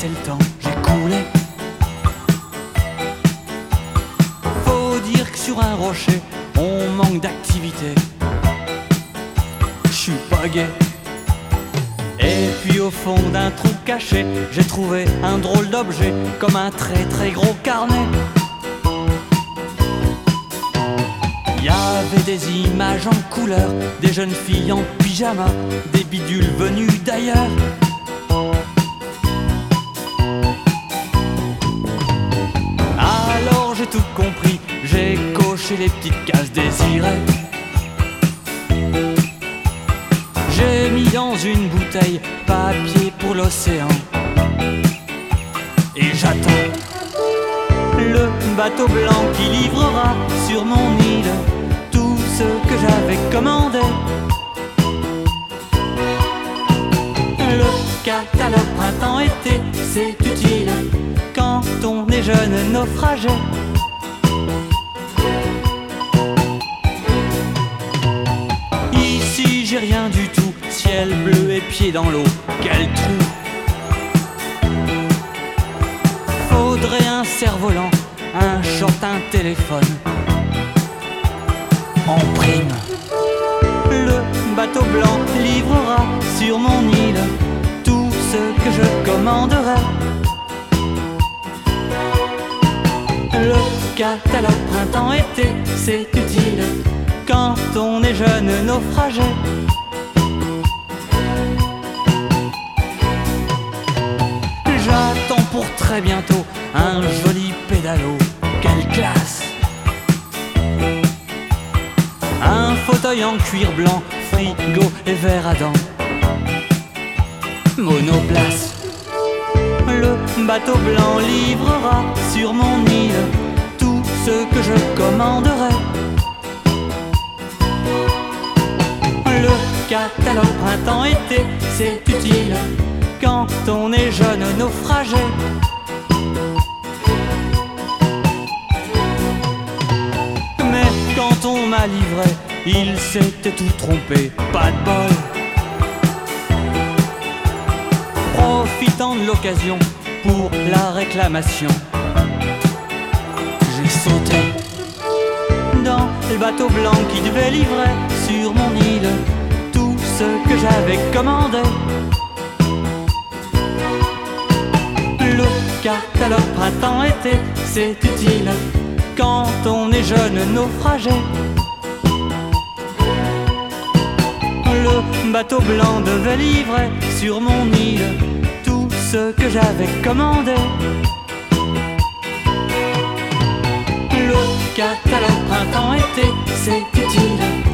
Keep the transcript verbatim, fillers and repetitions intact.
passé le temps, j'ai coulé. Faut dire que sur un rocher, on manque d'activité. Je suis pas gai. Et puis au fond d'un trou caché, j'ai trouvé un drôle d'objet, comme un très très gros carnet. Il y avait des images en couleur, des jeunes filles en pyjama, des bidules venus d'ailleurs. Alors j'ai tout compris, j'ai coché les petites cases désirées. J'ai mis dans une bouteille papier pour l'océan. Et j'attends le bateau blanc qui livrera sur mon île tout ce que j'avais commandé. Le catalogue printemps-été, c'est utile quand on est jeune naufragé. Ici j'ai rien du tout, ciel bleu et pieds dans l'eau, quel trou. Faudrait un cerf-volant, un short, un téléphone en prime. Le bateau blanc livrera sur mon île tout ce que je commanderai. Le catalogue printemps-été, c'est utile quand on est jeune naufragé. J'attends pour très bientôt un joli pédalo, quelle classe. Un fauteuil en cuir blanc, frigo et verre à dents, monoplace. Le bateau blanc livrera sur mon île tout ce que je commanderai. Le catalogue printemps-été, c'est utile quand on est jeune naufragé. Mais quand on m'a livré, il s'était tout trompé, pas de bol. Profitant de l'occasion pour la réclamation, j'ai sauté dans le bateau blanc qui devait livrer sur mon île tout ce que j'avais commandé. Le catalogue printemps-été, c'est utile quand on est jeune naufragé. Le bateau blanc devait livrer sur mon île tout ce que j'avais commandé. Le catalogue printemps-été, c'est utile